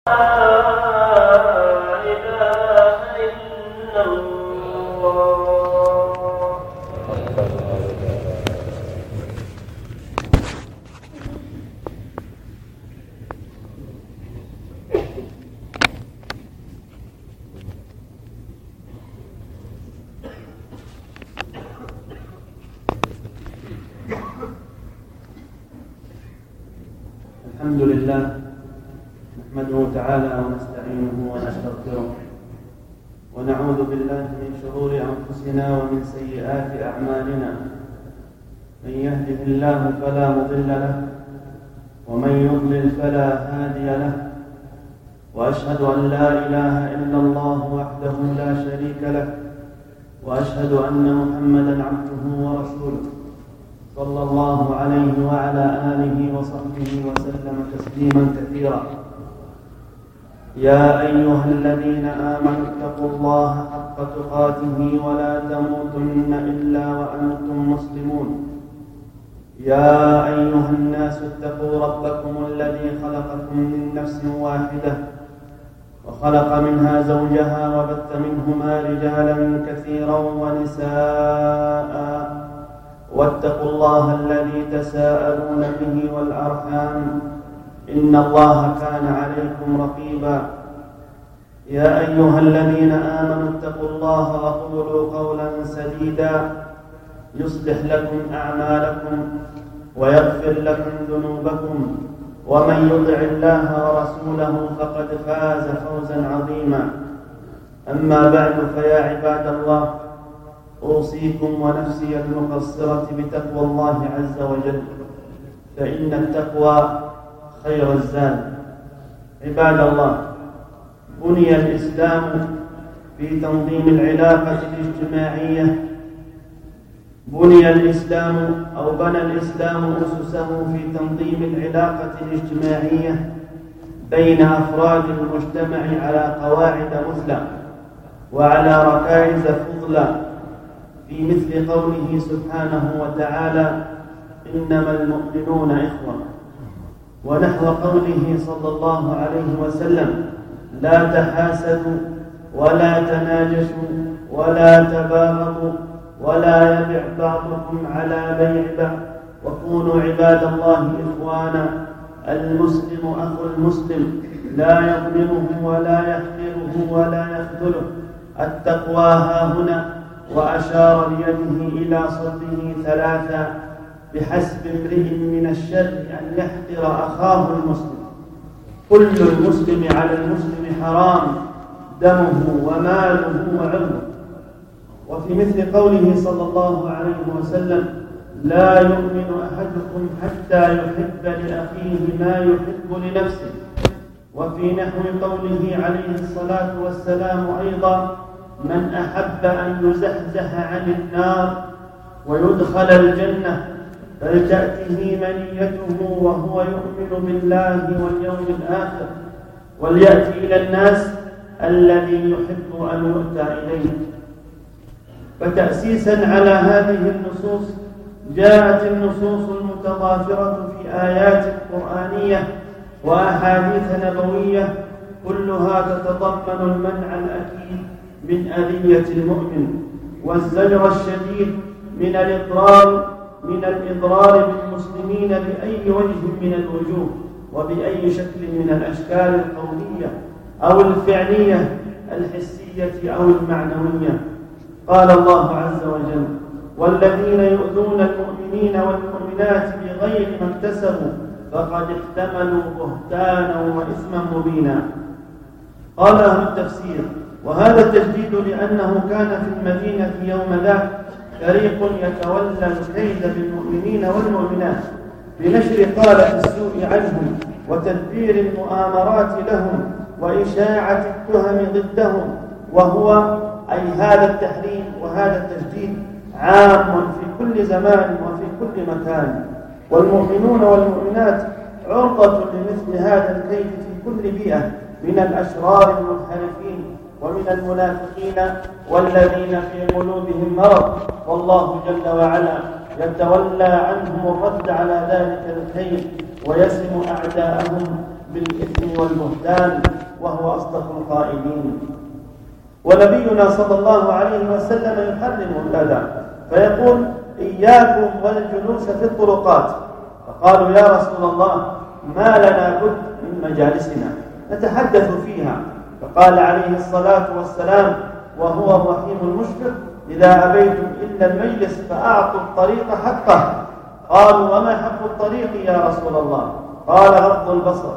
الحمد لله نحمده تعالى ونستعينه ونستغفره ونعوذ بالله من شرور أنفسنا ومن سيئات أعمالنا. من يهده الله فلا مضل له ومن يضلل فلا هادي له، وأشهد أن لا إله إلا الله وحده لا شريك له، وأشهد أن محمدا عبده ورسوله صلى الله عليه وعلى آله وصحبه وسلم تسليما كثيرا. يا أيها الذين آمنوا اتقوا الله حق تقاته ولا تموتن إلا وأنتم مسلمون. يا أيها الناس اتقوا ربكم الذي خلقكم من نفس واحدة وخلق منها زوجها وبث منهما رجالا كثيرا ونساء، واتقوا الله الذي تساءلون به والأرحام إن الله كان عليكم رقيبا. يا أيها الذين آمنوا اتقوا الله وقولوا قولا سديدا يصلح لكم أعمالكم ويغفر لكم ذنوبكم، ومن يطع الله ورسوله فقد فاز فوزا عظيما. أما بعد، فيا عباد الله، أوصيكم ونفسي المقصرة بتقوى الله عز وجل، فإن التقوى خير الزاد. عباد الله، بني الإسلام في تنظيم العلاقة الاجتماعية. بني الإسلام أسسه في تنظيم العلاقة الاجتماعية بين أفراد المجتمع على قواعد مثلى وعلى ركائز فضلى، في مثل قوله سبحانه وتعالى: إنما المؤمنون إخوة، ونحو قوله صلى الله عليه وسلم: لا تحاسدوا ولا تناجشوا ولا تباغضوا ولا يبع بعضكم على بيع بعض، وكونوا عباد الله إخوانا. المسلم أخو المسلم، لا يظلمه ولا يحقره ولا يخذله. التقوى هاهنا، وأشار بيده إلى صدره ثلاثا: بحسب امرئ من الشر أن يحقر أخاه المسلم. كل المسلم على المسلم حرام، دمه وماله وعرضه. وفي مثل قوله صلى الله عليه وسلم: لا يؤمن أحدكم حتى يحب لأخيه ما يحب لنفسه. وفي نحو قوله عليه الصلاة والسلام أيضا: من أحب أن يزحزح عن النار ويدخل الجنة فلتأته منيته وهو يؤمن بالله واليوم الآخر، وليأتي إلى الناس الذي يحب أن يؤتى إليه. فتأسيسا على هذه النصوص جاءت النصوص المتضافرة في آيات قرآنية وأحاديث نبوية، كلها تتضمن المنع الأكيد من أذية المؤمن، والزجر الشديد من الإضرار بالمسلمين بأي وجه من الوجوه وبأي شكل من الأشكال القولية أو الفعلية الحسية أو المعنوية. قال الله عز وجل: والذين يؤذون المؤمنين والمؤمنات بغير ما اكتسبوا فقد احتملوا بهتانا وإثما مبينا. قال أهل التفسير: وهذا التجديد لأنه كان في المدينة يوم ذاك فريق يتولى الكيد بالمؤمنين والمؤمنات بنشر قالة السوء عنهم وتدبير المؤامرات لهم وإشاعة التهم ضدهم، وهو أي هذا التحريم وهذا التجديد عام في كل زمان وفي كل مكان. والمؤمنون والمؤمنات عرضة لمثل هذا الكيد في كل بيئة من الأشرار المنحرفين ومن المنافقين والذين في قلوبهم مرض، والله جل وعلا يتولى عنهم الرد على ذلك الكيد ويسم أعداءهم بالإثم والبهتان. وهو أصدق القائلين. ونبينا صلى الله عليه وسلم يحرم الأذى فيقول: إياكم والجلوس في الطرقات. فقالوا: يا رسول الله، ما لنا بد من مجالسنا نتحدث فيها. فقال عليه الصلاة والسلام وهو الرحيم المشفق: إذا أبيتم إلا المجلس فأعطوا الطريق حقه. قالوا: وما حق الطريق يا رسول الله؟ قال: غض البصر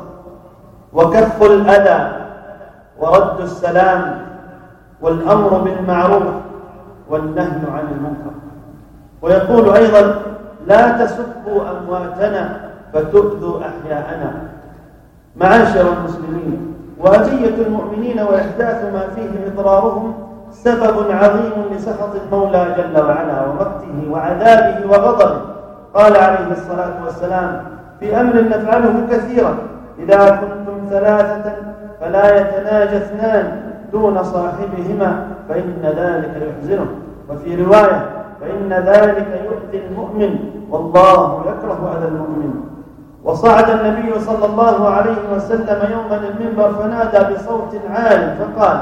وكف الأذى ورد السلام والأمر بالمعروف والنهي عن المنكر. ويقول أيضا: لا تسبوا أمواتنا فتؤذوا أحياءنا. معاشر المسلمين، وأذية المؤمنين وإحداث ما فيه إضرارهم سبب عظيم لسخط المولى جل وعلا ومقته وعذابه وغضبه. قال عليه الصلاة والسلام في أمر نفعله كثيرا: إذا كنتم ثلاثة فلا يتناجى اثنان دون صاحبهما فإن ذلك يحزنه. وفي رواية: فإن ذلك يؤذي المؤمن والله يكره أذى المؤمن. وصعد النبي صلى الله عليه وسلم يوما المنبر فنادى بصوت عال فقال: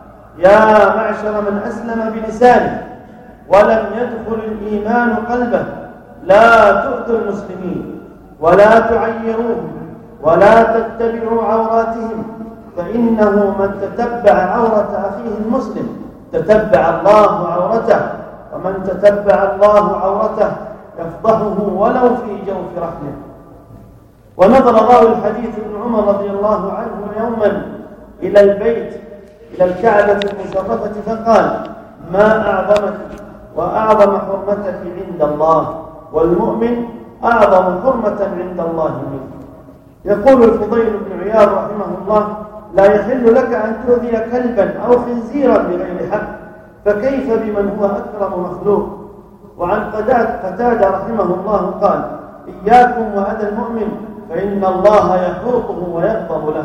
يا معشر من أسلم بلسانه ولم يدخل الإيمان قلبه، لا تؤذوا المسلمين ولا تعيروهم ولا تتبعوا عوراتهم، فإنه من تتبع عورة أخيه المسلم تتبع الله عورته، ومن تتبع الله عورته يفضحه ولو في جوف رحمه. ونظر راوي الحديث ابن عمر رضي الله عنه يوما إلى البيت، إلى الكعبة المشرفة، فقال: ما أعظمك وأعظم حرمتك عند الله، والمؤمن أعظم حرمة عند الله منه. يقول الفضيل بن عياض رحمه الله: لا يحل لك أن تؤذي كلبا أو خنزيرا بغير حق، فكيف بمن هو أكرم مخلوق. وعن قتادة رحمه الله قال: إياكم وأذى المؤمن فإن الله يحوطه ويغضب له.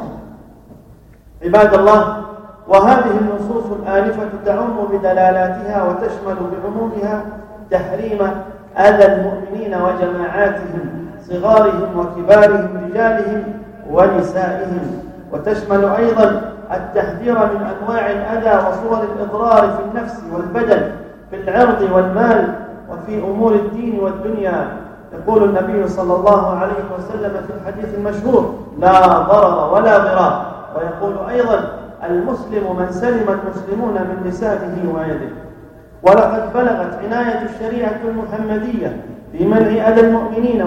عباد الله، وهذه النصوص الآنفة تعم بدلالاتها وتشمل بعمومها تحريم أذى المؤمنين وجماعاتهم صغارهم وكبارهم رجالهم ونسائهم، وتشمل أيضا التحذير من أنواع الأذى وصور الإضرار في النفس والبدن، في العرض والمال، وفي أمور الدين والدنيا. يقول النبي صلى الله عليه وسلم في الحديث المشهور: لا ضرر ولا ضرار. ويقول أيضا: المسلم من سلم المسلمون من لسانه ويده. ولقد بلغت عناية الشريعة المحمدية في منع أذى المؤمنين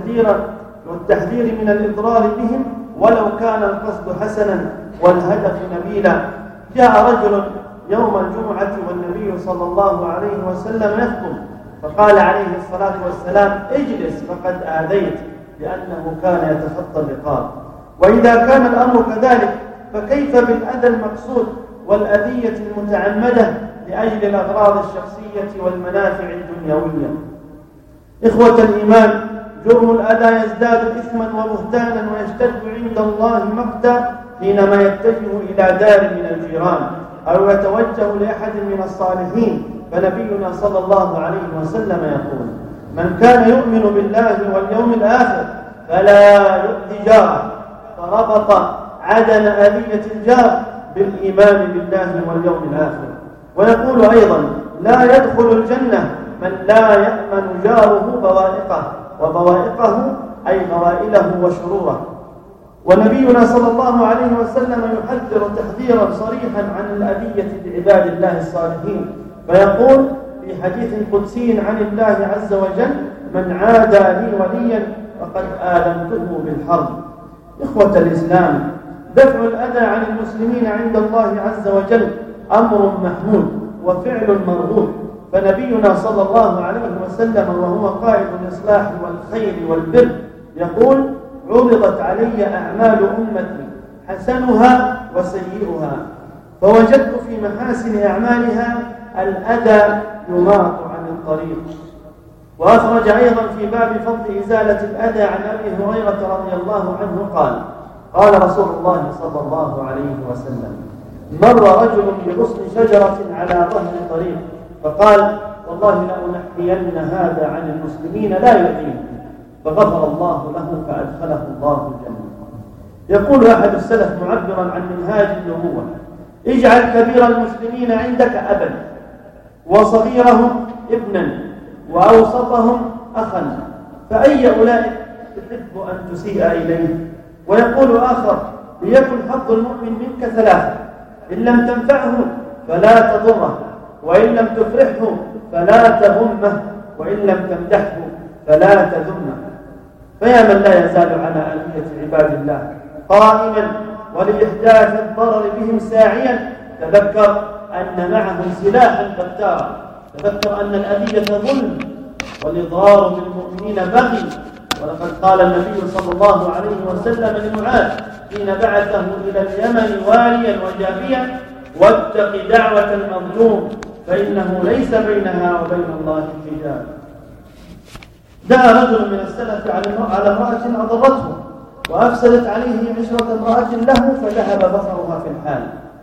والتحذير من الإضرار بهم ولو كان القصد حسنا والهدف نبيلا. جاء رجل يوم الجمعة والنبي صلى الله عليه وسلم يخطب، فقال عليه الصلاة والسلام: اجلس فقد آذيت، لأنه كان يتخطى الرقاب. وإذا كان الأمر كذلك فكيف بالأذى المقصود والأذية المتعمدة لأجل الأغراض الشخصية والمنافع الدنيوية؟ إخوة الإيمان، جرم الأذى يزداد إثما وبهتانا ويشتد عند الله مقتا حينما يتجه إلى دار من الجيران أو يتوجه لأحد من الصالحين. فنبينا صلى الله عليه وسلم يقول: من كان يؤمن بالله واليوم الآخر فلا يؤذي جاره، فربط عدم أذية الجار بالإيمان بالله واليوم الآخر. ويقول أيضا: لا يدخل الجنة من لا يأمن جاره بوائقه، وبوائقه أي غوائله وشروره. ونبينا صلى الله عليه وسلم يحذر تحذيرا صريحا عن الأذية لعباد الله الصالحين، فيقول في حديث قدسي عن الله عز وجل: من عادى لي وليا فقد آذنته بالحرب. إخوة الإسلام، دفع الأذى عن المسلمين عند الله عز وجل أمر محمود وفعل مرغوب. فنبينا صلى الله عليه وسلم وهو قائد الإصلاح والخير والبر يقول: عرضت علي أعمال أمتي حسنها وسيئها، فوجدت في محاسن أعمالها الأذى يماط عن الطريق. وأخرج أيضا في باب فضل إزالة الأذى عن أبي هريرة رضي الله عنه قال: قال رسول الله صلى الله عليه وسلم: مر رجل بغصن شجرة على ظهر طريق، فقال: والله لأنحين هذا عن المسلمين لا يؤذيه، فغفر الله له فأدخله الله الجنة. يقول أحد السلف معبرا عن منهاج النبوة: اجعل كبير المسلمين عندك أبا، وصغيرهم ابنا، وأوسطهم أخا، فأي أولئك تحب أن تسيء إليه؟ ويقول آخر: ليكن حظ المؤمن منك ثلاثة: إن لم تنفعه فلا تضره، وإن لم تفرحه فلا تغمه، وإن لم تمدحه فلا تذمه. فيا من لا يزال على آلية عباد الله قائما ولإحداث الضرر بهم ساعيا، تذكر أن معهم سلاحا بتارا، تذكر أن الأذية ظلم والإضرار بالمؤمنين بغي. ولقد قال النبي صلى الله عليه وسلم لمعاذ حين بعثه إلى اليمن واليا وجابيا: واتق دعوة المظلوم فإنه ليس بينها وبين الله حجاب. دعا رجل من السلف على امرأة أضرته وأفسدت عليه عشرة امرأة له، فذهب بصرها في الحال.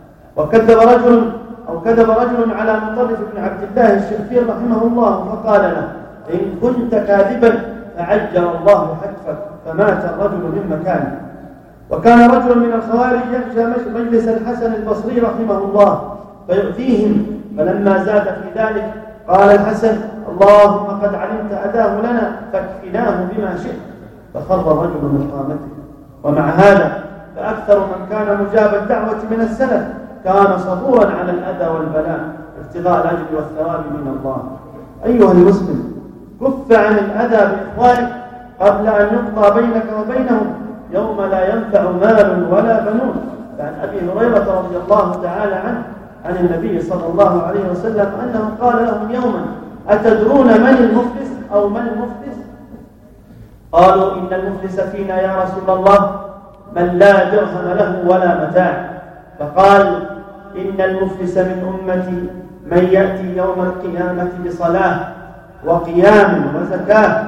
وكذب رجل على مطرف بن عبد الله الشخير رحمه الله فقال له: إن كنت كاذبا فعجل الله حتفك، فمات الرجل من مكانه. وكان رجل من الخوارج يخشى مجلس الحسن البصري رحمه الله فيؤذيهم، فلما زاد في ذلك قال الحسن: اللهم قد علمت أداه لنا فاكفناه بما شئت، فخر الرجل من قامته. ومع هذا فأكثر من كان مجاب الدعوة من السلف كان صبورا على الأذى والبلاء ابتغاء الأجر والثواب من الله. أيها المسلم، كف عن الأذى بإخوانك قبل أن يقضى بينك وبينهم يوم لا ينفع مال ولا بنون. فعن أبي هريرة رضي الله تعالى عنه عن النبي صلى الله عليه وسلم أنه قال لهم يوما: أتدرون من المفلس أو من المفلس؟ قالوا: إن المفلس فينا يا رسول الله من لا درهم له ولا متاع. فقال: إن المفلس من أمتي من يأتي يوم القيامة بصلاة وقيام وزكاة،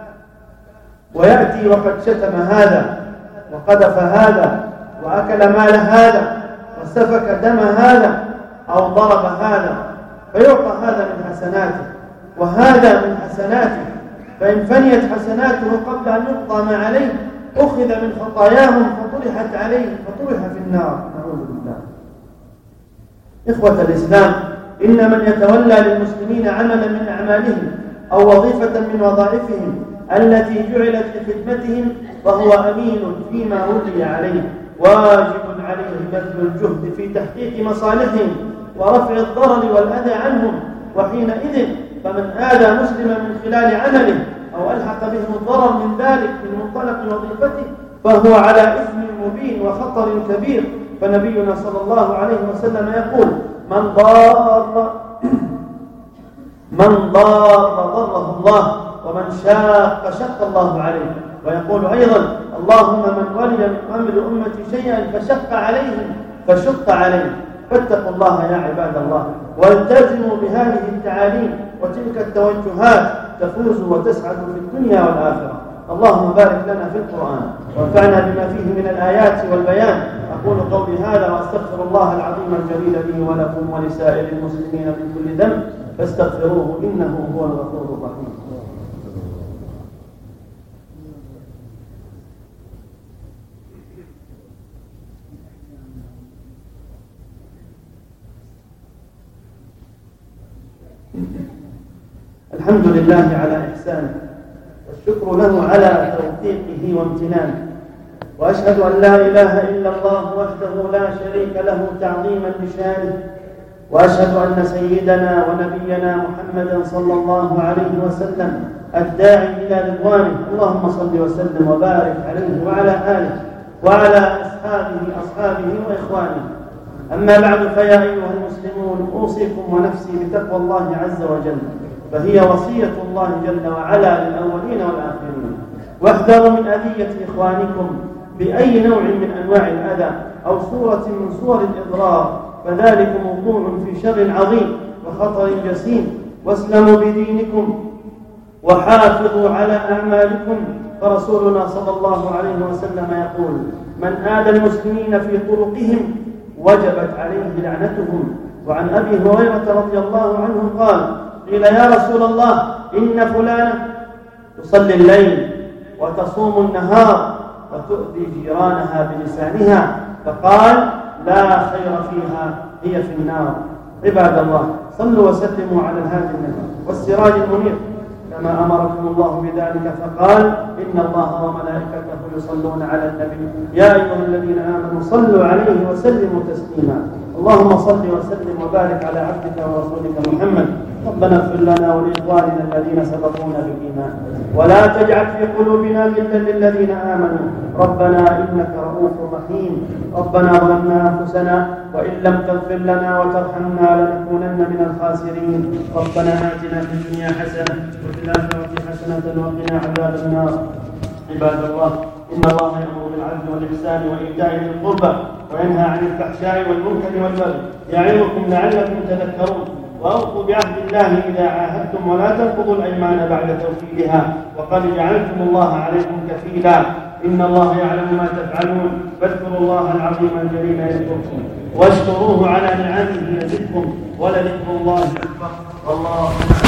ويأتي وقد شتم هذا وقذف هذا وأكل مال هذا وسفك دم هذا أو ضرب هذا، فيعطى هذا من حسناته وهذا من حسناته، فإن فنيت حسناته قبل أن يقضى ما عليه أخذ من خطاياهم فطرحت عليه فطرح في النار، نعوذ بالله. إخوة الإسلام، إن من يتولى للمسلمين عملا من أعمالهم أو وظيفة من وظائفهم التي جعلت لخدمتهم فهو أمين فيما ولي عليه، واجب عليه بذل الجهد في تحقيق مصالحهم ورفع الضرر والأذى عنهم. وحينئذ فمن آذى مسلما من خلال عمله أو ألحق بهم الضرر من ذلك من منطلق وظيفته فهو على إثم مبين وخطر كبير. فنبينا صلى الله عليه وسلم يقول: من ضار ضره الله، ومن شاق شق الله عليه. ويقول أيضا: اللهم من ولي من أمر أمتي شيئا فشق عليهم فشق عليه. فاتقوا الله يا عباد الله، والتزموا بهذه التعاليم وتلك التوجهات تفوزوا وتسعدوا في الدنيا والآخرة. اللهم بارك لنا في القرآن وانفعنا بما فيه من الآيات والبيان. أقول قولي هذا وأستغفر الله العظيم الجليل لي ولكم ولسائر المسلمين من كل ذنب فاستغفروه إنه هو الغفور الرحيم. الحمد لله على إحسانه، والشكر له على توفيقه وامتنانه، وأشهد أن لا إله إلا الله وحده لا شريك له تعظيما لشانه، وأشهد أن سيدنا ونبينا محمدا صلى الله عليه وسلم الداعي إلى رضوانه. اللهم صل وسلم وبارك عليه وعلى آله وعلى أصحابه وإخوانه. أما بعد، فيا أيها المسلمون، أوصيكم ونفسي بتقوى الله عز وجل، فهي وصية الله جل وعلا للأولين والآخرين. واحذروا من أذية إخوانكم بأي نوع من أنواع الأذى أو صورة من صور الإضرار، فذلك موضوع في شر عظيم وخطر جسيم. واسلموا بدينكم وحافظوا على أعمالكم، فرسولنا صلى الله عليه وسلم يقول: من آذى المسلمين في طرقهم وجبت عليه لعنتهم. وعن أبي هريرة رضي الله عنه قال: قيل يا رسول الله إن فلانة تصلي الليل وتصوم النهار وتؤذي جيرانها بلسانها، فقال لا خير فيها، هي في النار. عباد الله، صلوا وسلموا على الهادي النبي والسراج المنير كما أمركم الله بذلك، فقال إن الله وملائكته يصلون على النبي يا أيها الذين آمنوا صلوا عليه وسلموا تسليما. اللهم صل وسلم وبارك على عبدك ورسولك محمد. ربنا اغفر لنا ولإخواننا الذين سبقونا بالإيمان ولا تجعل في قلوبنا غلا للذين آمنوا ربنا إنك رؤوف رحيم. ربنا ظلمنا أنفسنا وإن لم تغفر لنا وترحمنا لنكونن من الخاسرين. ربنا آتنا في الدنيا حسنة وفي الآخرة حسنة وقنا عذاب النار. عباد الله، إن الله يأمر بالعدل والإحسان وإيتاء ذي القربى وينهى عن الفحشاء والمنكر والبغي يعظكم لعلكم تذكرون. وأوفوا بعهد الله إذا عاهدتم ولا تنقضوا الأيمان بعد توكيدها وقد جعلتم الله عليكم كفيلا. إن الله يعلم ما تفعلون، فاذكروا الله العظيم الجليل يذكركم واشكروه على نعمه يزدكم ولذكر الله أكبر والله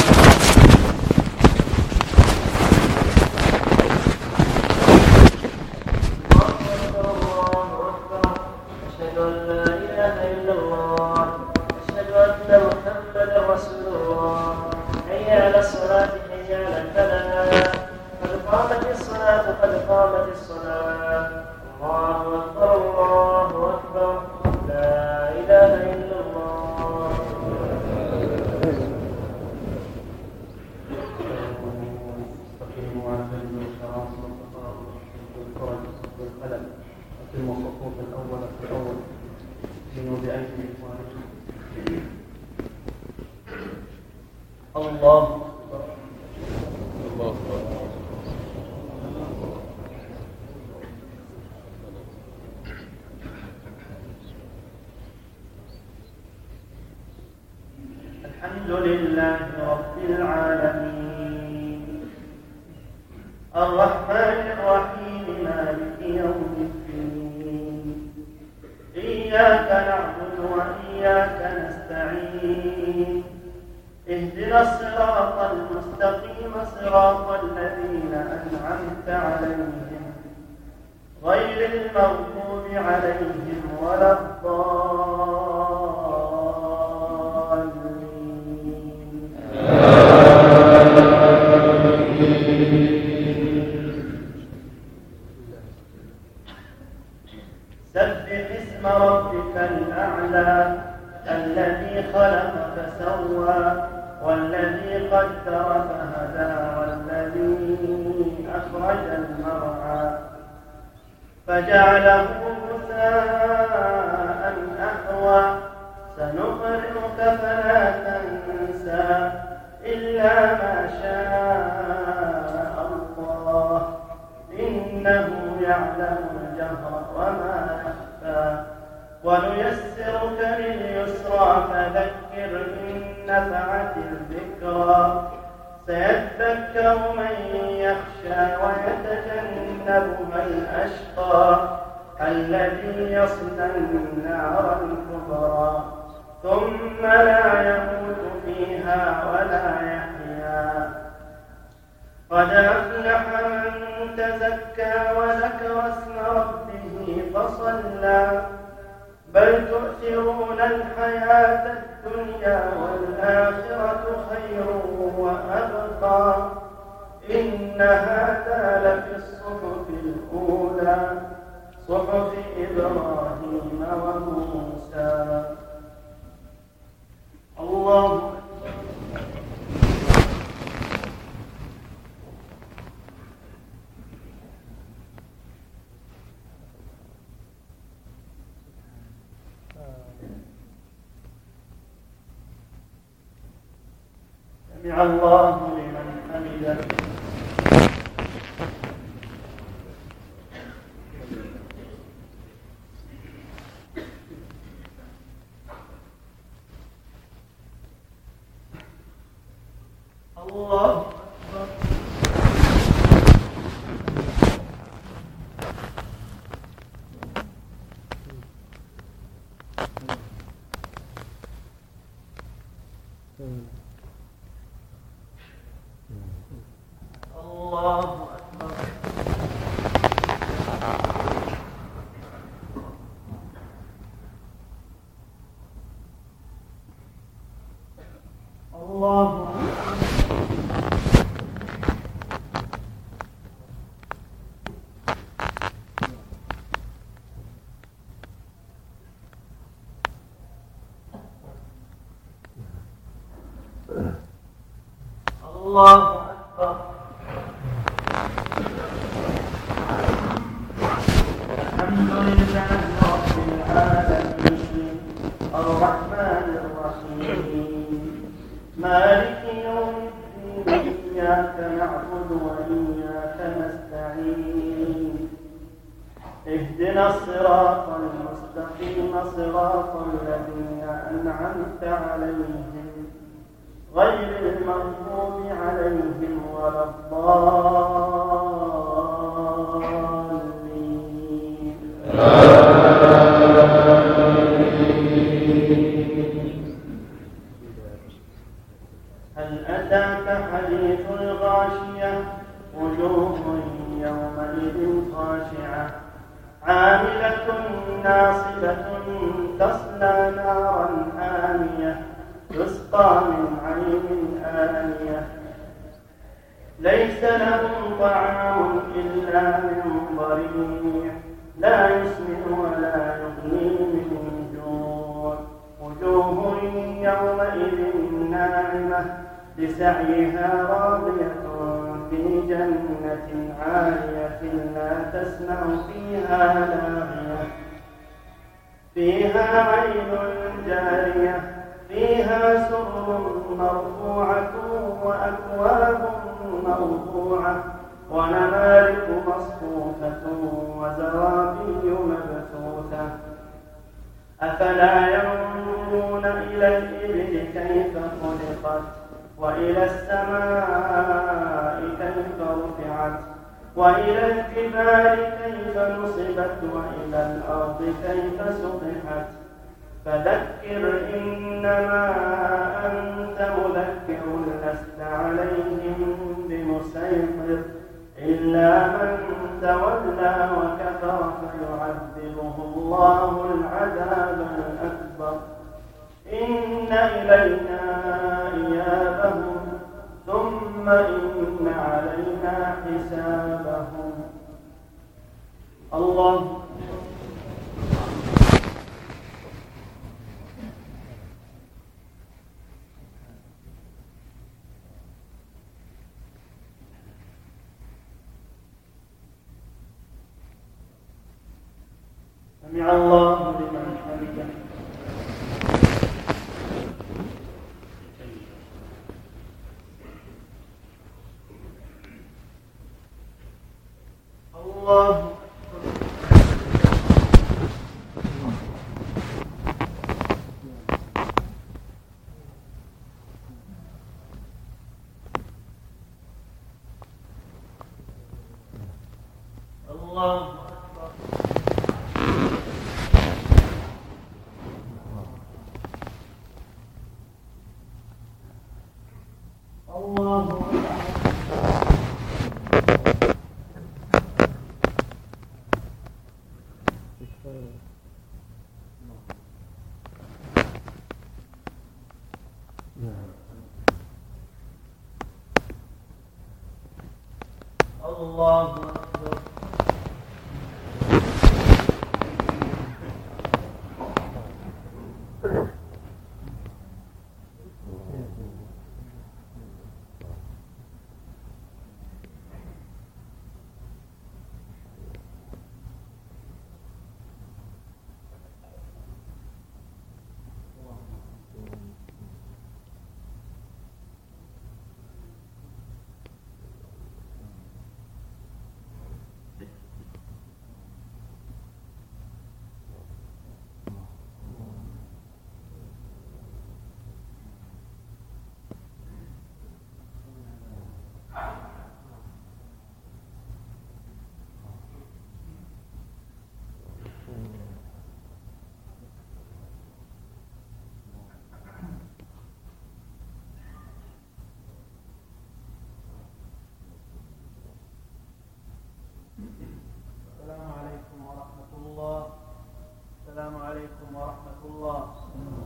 الحمد لله رب العالمين الرحمن الرحيم مالك يوم الدين إياك نعبد وإياك نستعين اهدنا الصراط المستقيم صراط الذين أنعمت عليهم غير المغضوب عليهم ولا الضالين. سبح اسم ربك الأعلى الذي خلق فسوى والذي قدر فهدى والذي أخرج المرعى فجعله غثاء أحوى سنقرئك فلا تنسى إلا ما شاء الله إنه يعلم الجهر وما يخفى ونيسرك لليسرى فذكر إن نفعت الذكرى سيذكر من يخشى ويتجنبها الأشقى الذي يصلى النار الكبرى ثم لا يموت فيها ولا يحيا قد أفلح من تزكى وذكر اسم ربه فصلى بل تؤثرون الحياة الدنيا والآخرة خير وأبقى إن هذا لفي الصحف الأولى صحف إبراهيم وموسى. الله سمع الله لمن حمده. الله الله أكبر. الله الله أكبر. الحمد لله رب العالمين الرحمن الرحيم مالك يوم الدين إياك نعبد وإياك نستعين اهدنا الصراط المستقيم صراط الذين أنعمت عليهم غير المغضوب عليهم ولا الضالين. هل أتاك حديث الغاشية وجوه يومئذ خاشعة عاملة ناصبة تصلى نارا حامية تسقى من عين آنية ليس لهم طعام إلا من ضريع لا يسمن ولا يغني من جوع وجوه يومئذ ناعمة لسعيها راضية في جنة عالية لا تسمع فيها لاغية فيها عين جارية فيها سرر مرفوعة وأكواب موضوعة ونمارق مصفوفة وزرابي مبثوثة أفلا ينظرون إلى الإبل كيف خلقت وإلى السماء كيف رفعت وإلى الجبال كيف نصبت وإلى الأرض كيف سطحت فذكر إنما أنت مذكر لست عليهم بمسيطر إلا من تولى وكفر فيعذبه الله العذاب الأكبر إن إلينا إيابهم ثم إن علينا حسابهم. الله سمع الله لمن حمده. الله الله الله أكبر. السلام عليكم ورحمة الله.